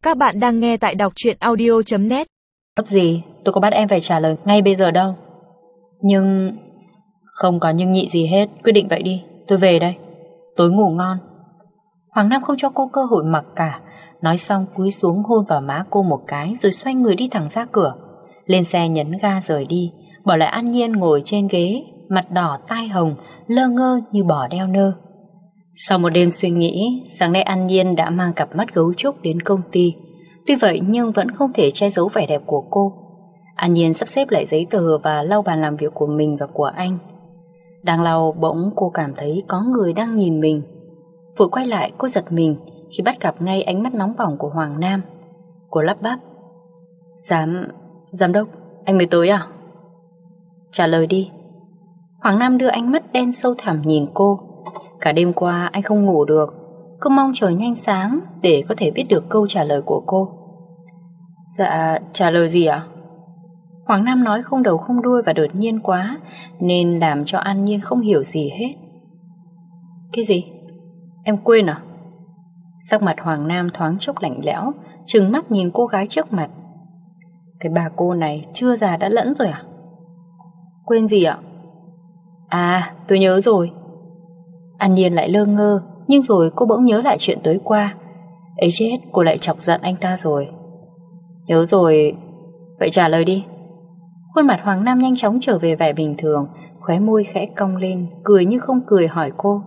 Các bạn đang nghe tại đọc truyện audio.net. Gấp gì, tôi có bắt em phải trả lời ngay bây giờ đâu. Nhưng... Không có nhưng nhị gì hết, quyết định vậy đi, tôi về đây. Tối ngủ ngon. Hoàng Nam không cho cô cơ hội mặc cả. Nói xong cúi xuống hôn vào má cô một cái, rồi xoay người đi thẳng ra cửa. Lên xe nhấn ga rời đi, bỏ lại An Nhiên ngồi trên ghế, mặt đỏ tai hồng, lơ ngơ như bò đeo nơ. Sau một đêm suy nghĩ, sáng nay An Nhiên đã mang cặp mắt gấu trúc đến công ty. Tuy vậy nhưng vẫn không thể che giấu vẻ đẹp của cô. An Nhiên sắp xếp lại giấy tờ và lau bàn làm việc của mình và của anh. Đang lau bỗng cô cảm thấy có người đang nhìn mình. Vừa quay lại cô giật mình khi bắt gặp ngay ánh mắt nóng bỏng của Hoàng Nam. Cô lắp bắp: Giám đốc, anh mới tới à? Trả lời đi. Hoàng Nam đưa ánh mắt đen sâu thẳm nhìn cô. Cả đêm qua anh không ngủ được, cứ mong trời nhanh sáng để có thể biết được câu trả lời của cô. Dạ, trả lời gì ạ? Hoàng Nam nói không đầu không đuôi và đột nhiên quá, nên làm cho An Nhiên không hiểu gì hết. Cái gì? Em quên à? Sắc mặt Hoàng Nam thoáng chốc lạnh lẽo, trừng mắt nhìn cô gái trước mặt. Cái bà cô này chưa già đã lẫn rồi à? Quên gì ạ? À, tôi nhớ rồi. An Nhiên lại lơ ngơ, nhưng rồi cô bỗng nhớ lại chuyện tối qua. Ấy chết, cô lại chọc giận anh ta rồi. Nhớ rồi. Vậy trả lời đi. Khuôn mặt Hoàng Nam nhanh chóng trở về vẻ bình thường, khóe môi khẽ cong lên, cười như không cười hỏi cô.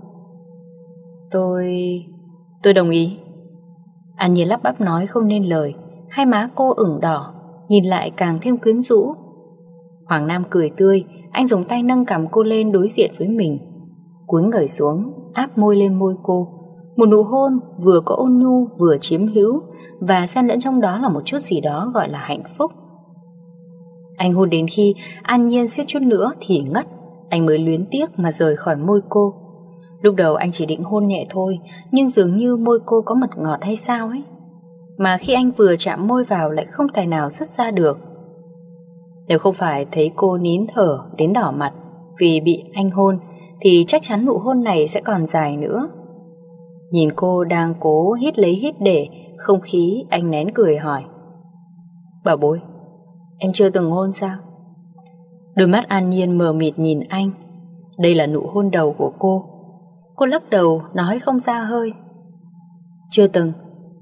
Tôi đồng ý. An Nhiên lắp bắp nói không nên lời. Hai má cô ửng đỏ, nhìn lại càng thêm quyến rũ. Hoàng Nam cười tươi, anh dùng tay nâng cằm cô lên đối diện với mình, cúi người xuống, áp môi lên môi cô. Một nụ hôn vừa có ôn nhu vừa chiếm hữu, và xen lẫn trong đó là một chút gì đó gọi là hạnh phúc. Anh hôn đến khi An Nhiên suýt chút nữa thì ngất, anh mới luyến tiếc mà rời khỏi môi cô. Lúc đầu anh chỉ định hôn nhẹ thôi, nhưng dường như môi cô có mật ngọt hay sao ấy, mà khi anh vừa chạm môi vào lại không tài nào dứt ra được. Nếu không phải thấy cô nín thở đến đỏ mặt vì bị anh hôn, thì chắc chắn nụ hôn này sẽ còn dài nữa. Nhìn cô đang cố hít lấy hít để không khí, anh nén cười hỏi: Bảo bối, em chưa từng hôn sao? Đôi mắt An Nhiên mờ mịt nhìn anh. Đây là nụ hôn đầu của cô. Cô lắc đầu nói không ra hơi: Chưa từng.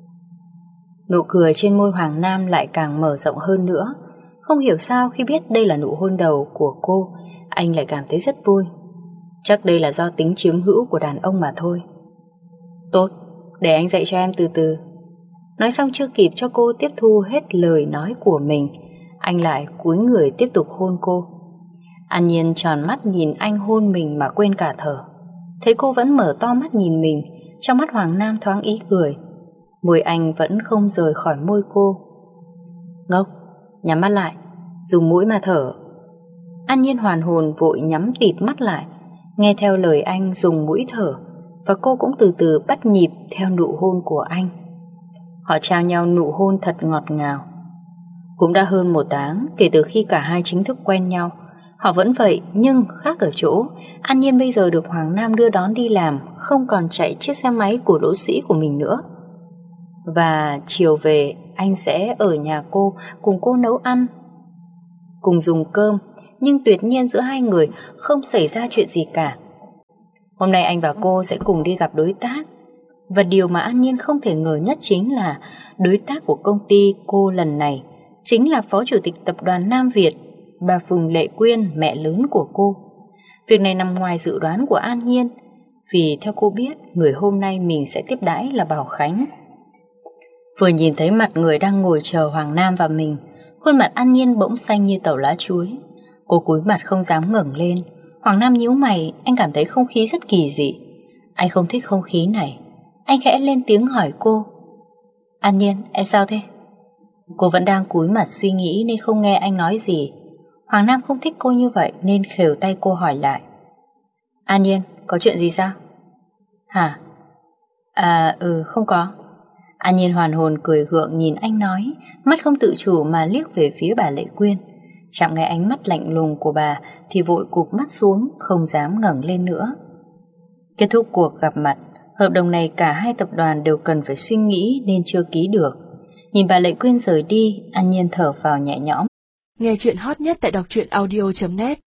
Nụ cười trên môi Hoàng Nam lại càng mở rộng hơn nữa. Không hiểu sao khi biết đây là nụ hôn đầu của cô, anh lại cảm thấy rất vui. Chắc đây là do tính chiếm hữu của đàn ông mà thôi. Tốt, để anh dạy cho em từ từ. Nói xong chưa kịp cho cô tiếp thu hết lời nói của mình, anh lại cúi người tiếp tục hôn cô. An Nhiên tròn mắt nhìn anh hôn mình mà quên cả thở. Thấy cô vẫn mở to mắt nhìn mình, trong mắt Hoàng Nam thoáng ý cười. Môi anh vẫn không rời khỏi môi cô. Ngốc, nhắm mắt lại, dùng mũi mà thở. An Nhiên hoàn hồn vội nhắm tịt mắt lại, nghe theo lời anh dùng mũi thở, và cô cũng từ từ bắt nhịp theo nụ hôn của anh. Họ trao nhau nụ hôn thật ngọt ngào. Cũng đã hơn 1 tháng kể từ khi cả hai chính thức quen nhau. Họ vẫn vậy, nhưng khác ở chỗ An Nhiên bây giờ được Hoàng Nam đưa đón đi làm, không còn chạy chiếc xe máy của đỗ sĩ của mình nữa. Và chiều về anh sẽ ở nhà cô, cùng cô nấu ăn, cùng dùng cơm. Nhưng tuyệt nhiên giữa hai người không xảy ra chuyện gì cả. Hôm nay anh và cô sẽ cùng đi gặp đối tác. Và điều mà An Nhiên không thể ngờ nhất chính là đối tác của công ty cô lần này chính là Phó Chủ tịch Tập đoàn Nam Việt, bà Phùng Lệ Quyên, mẹ lớn của cô. Việc này nằm ngoài dự đoán của An Nhiên, vì theo cô biết, người hôm nay mình sẽ tiếp đãi là Bảo Khánh. Vừa nhìn thấy mặt người đang ngồi chờ Hoàng Nam và mình, khuôn mặt An Nhiên bỗng xanh như tàu lá chuối. Cô cúi mặt không dám ngẩng lên. Hoàng Nam nhíu mày, anh cảm thấy không khí rất kỳ dị. Anh không thích không khí này. Anh khẽ lên tiếng hỏi cô: An Nhiên, em sao thế? Cô vẫn đang cúi mặt suy nghĩ nên không nghe anh nói gì. Hoàng Nam không thích cô như vậy nên khều tay cô hỏi lại: An Nhiên, có chuyện gì sao? Hả? Không có. An Nhiên hoàn hồn cười gượng nhìn anh nói, mắt không tự chủ mà liếc về phía bà Lệ Quyên. Chạm ngay ánh mắt lạnh lùng của bà thì vội cụp mắt xuống, không dám ngẩng lên nữa. Kết thúc cuộc gặp mặt, hợp đồng này cả hai tập đoàn đều cần phải suy nghĩ nên chưa ký được. Nhìn bà Lệ Quyên rời đi, An Nhiên thở phào nhẹ nhõm. Nghe chuyện hot nhất tại đọc truyện audio.net